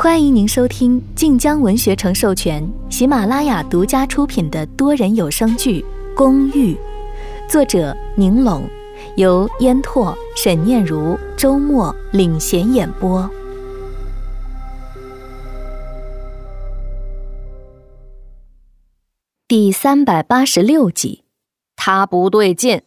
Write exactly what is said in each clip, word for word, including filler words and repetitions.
欢迎您收听晋江文学城授权、喜马拉雅独家出品的多人有声剧《公寓》，作者宁拢，由烟拓、沈念如、周末领衔演播。第三百八十六集，他不对劲。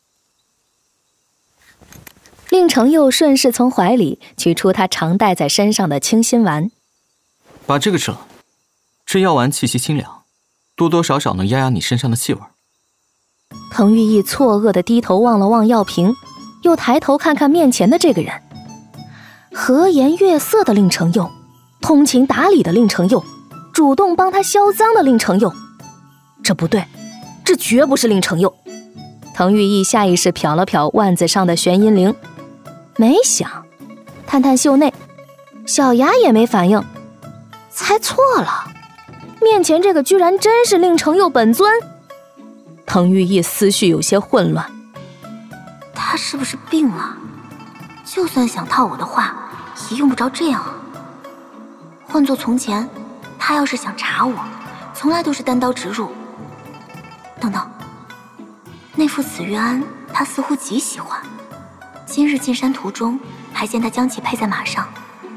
令程佑顺势从怀里取出他常戴在身上的清心丸， 把这个吃了，这药丸气息清凉，多多少少能压压你身上的气味。 滕玉意错愕地低头望了望药瓶，又抬头看看面前的这个人，和颜悦色的令程佑，通情达理的令程佑，主动帮他销赃的令程佑。这不对，这绝不是令程佑。滕玉意下意识瞟了瞟腕子上的玄阴铃，没响，探探袖内，小牙也没反应，猜错了，面前这个居然真是令程佑本尊。滕玉意思绪有些混乱， 他是不是病了？就算想套我的话，也用不着这样啊。换做从前，他要是想查我，从来都是单刀直入。等等，那副紫玉鞍，他似乎极喜欢。今日进山途中，还见他将其配在马上。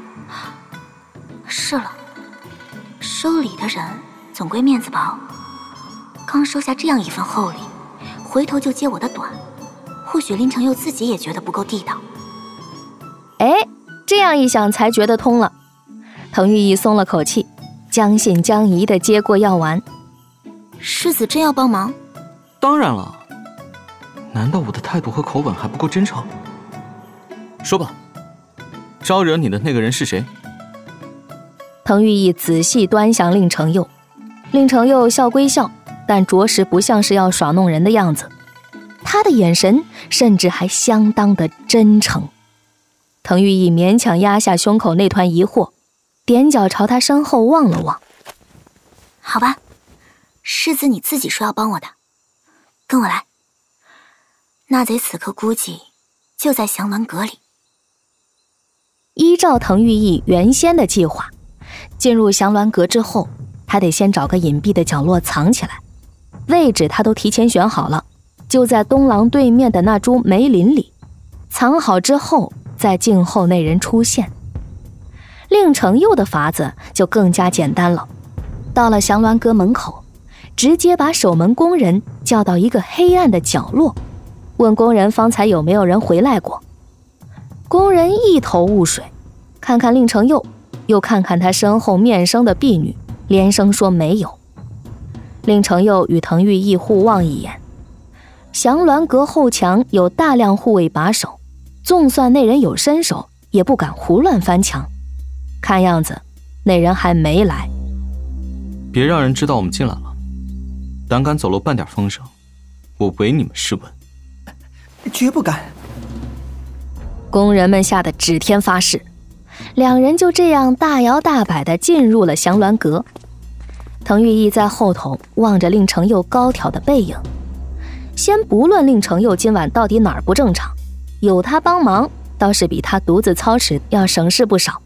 是了，收礼的人总归面子薄，刚收下这样一份厚礼，回头就揭我的短，或许令程佑自己也觉得不够地道。 哎，这样一想才觉得通了。滕玉意松了口气，将信将疑地接过药丸。 世子真要帮忙？ 当然了，难道我的态度和口吻还不够真诚？说吧，招惹你的那个人是谁？ 滕玉意仔细端详令程佑，令程佑笑归笑，但着实不像是要耍弄人的样子，他的眼神甚至还相当的真诚。滕玉意勉强压下胸口那团疑惑，踮脚朝他身后望了望。 好吧，世子你自己说要帮我的，跟我来。那贼此刻估计就在降鸾阁里。 依照滕玉意原先的计划，进入降鸾阁之后，他得先找个隐蔽的角落藏起来，位置他都提前选好了，就在东廊对面的那株梅林里。藏好之后，再静候那人出现。令程佑的法子就更加简单了，到了降鸾阁门口，直接把守门工人叫到一个黑暗的角落，问工人方才有没有人回来过。工人一头雾水，看看令程佑，又看看他身后面生的婢女，连声说没有。令程佑与滕玉意互望一眼，降鸾阁后墙有大量护卫把守，纵算那人有身手，也不敢胡乱翻墙。看样子那人还没来。 别让人知道我们进来了，胆敢走漏半点风声，我唯你们是问。 绝不敢。 工人们吓得指天发誓，两人就这样大摇大摆地进入了降鸾阁。滕玉意在后头望着令程佑高挑的背影，先不论令程佑今晚到底哪儿不正常，有他帮忙倒是比他独自操持要省事不少。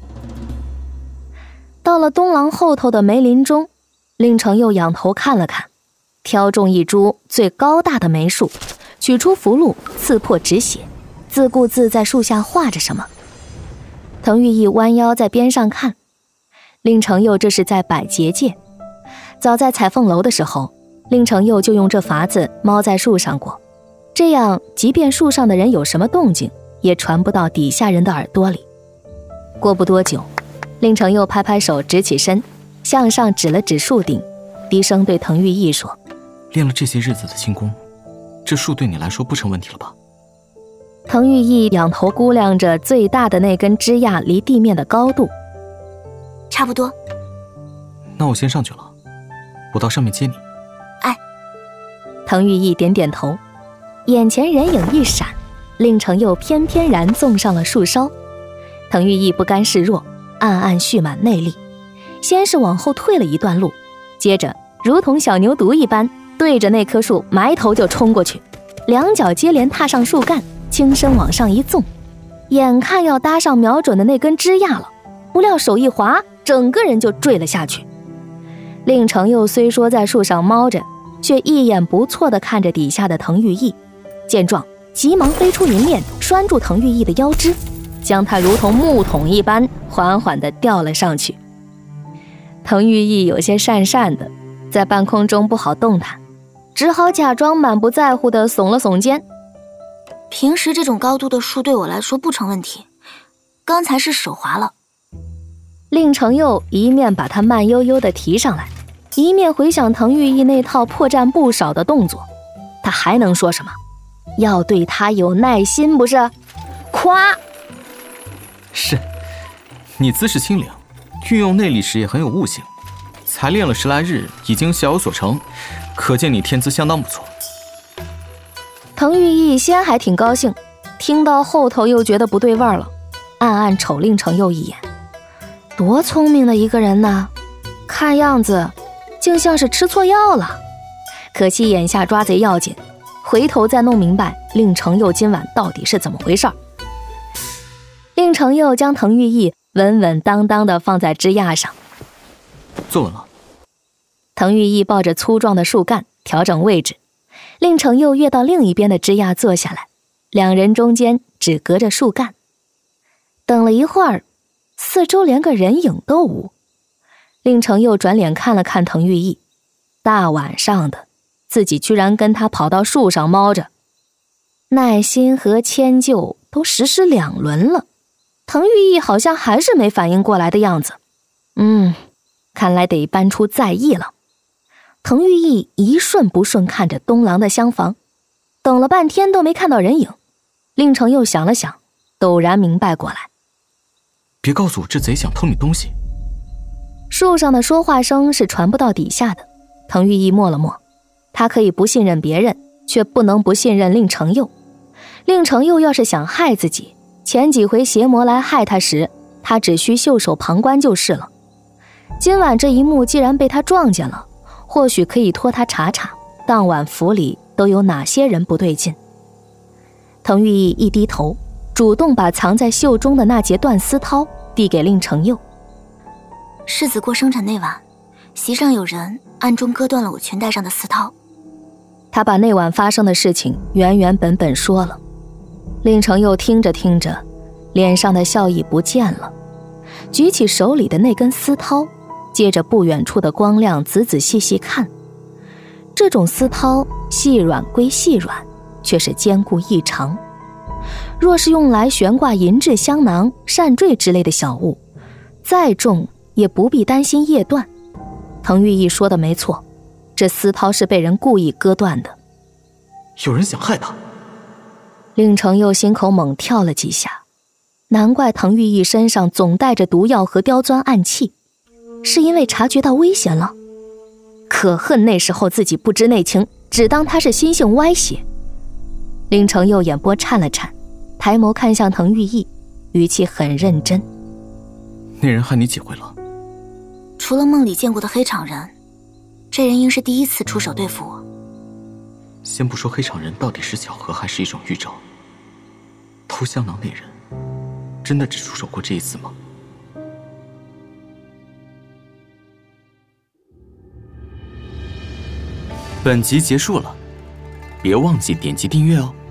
到了东廊后头的梅林中，令程佑仰头看了看，挑中一株最高大的梅树，取出符箓刺破止血，自顾自在树下画着什么。滕玉意弯腰在边上看，令程佑这是在摆结界。早在彩凤楼的时候，令程佑就用这法子猫在树上过，这样即便树上的人有什么动静，也传不到底下人的耳朵里。过不多久，令程佑拍拍手，直起身，向上指了指树顶，低声对滕玉意说： 练了这些日子的轻功，这树对你来说不成问题了吧？ 滕玉意仰头估量着最大的那根枝桠离地面的高度， 差不多。 那我先上去了，我到上面接你。 哎。 滕玉意点点头，眼前人影一闪，令程佑翩翩然纵上了树梢。滕玉意不甘示弱，暗暗蓄满内力，先是往后退了一段路，接着如同小牛犊一般，对着那棵树埋头就冲过去，两脚接连踏上树干，轻身往上一纵，眼看要搭上瞄准的那根枝桠了， 不料手一滑，整个人就坠了下去。令程佑虽说在树上猫着，却一眼不错地看着底下的滕玉义，见状急忙飞出云面，拴住滕玉义的腰肢，将他如同木桶一般缓缓地吊了上去。滕玉义有些讪讪的，在半空中不好动弹，只好假装满不在乎地耸了耸肩。 平时这种高度的树对我来说不成问题，刚才是手滑了。 令程佑一面把他慢悠悠地提上来，一面回想滕玉义那套破绽不少的动作。他还能说什么？要对他有耐心不是？夸！ 是，你姿势轻灵，运用内力时也很有悟性，才练了十来日，已经小有所成，可见你天资相当不错。 滕玉义先还挺高兴，听到后头又觉得不对味儿了，暗暗瞅令程佑一眼。多聪明的一个人呢，看样子竟像是吃错药了。可惜眼下抓贼要紧，回头再弄明白令程佑今晚到底是怎么回事儿。令程佑将滕玉义稳稳当当地放在枝桠上， 坐稳了。 滕玉义抱着粗壮的树干调整位置，令程佑跃到另一边的枝桠坐下来，两人中间只隔着树干。等了一会儿，四周连个人影都无。令程佑转脸看了看滕玉义，大晚上的，自己居然跟他跑到树上猫着，耐心和迁就都实施两轮了。滕玉义好像还是没反应过来的样子，嗯，看来得搬出再议了。滕玉义一瞬不瞬看着东廊的厢房，等了半天都没看到人影。令程佑想了想，陡然明白过来。 别告诉我这贼想偷你东西。 树上的说话声是传不到底下的。滕玉义默了默，他可以不信任别人，却不能不信任令程佑。令程佑要是想害自己，前几回邪魔来害他时，他只需袖手旁观就是了。今晚这一幕既然被他撞见了，或许可以托他查查当晚府里都有哪些人不对劲。滕玉义一低头，主动把藏在袖中的那截缎丝绦递给令程佑。 世子过生辰那晚，席上有人暗中割断了我裙带上的丝绦。 他把那晚发生的事情原原本本说了。令程佑听着听着，脸上的笑意不见了，举起手里的那根丝绦，接着不远处的光亮仔仔细细看。这种丝绦细软归细软，却是坚固异常。若是用来悬挂银质香囊、扇坠之类的小物，再重也不必担心叶断。滕玉义说的没错，这丝绦是被人故意割断的。 有人想害他。 令程佑心口猛跳了几下，难怪滕玉义身上总带着毒药和刁钻暗器，是因为察觉到危险了。可恨那时候自己不知内情，只当他是心性歪邪。令程佑眼波颤了颤，抬眸看向滕玉义，语气很认真。 那人害你几回了？ 除了梦里见过的黑场人，这人应是第一次出手对付我。 先不说黑场人到底是巧合还是一种预兆，偷香囊那人真的只出手过这一次吗？本集结束了，别忘记点击订阅哦。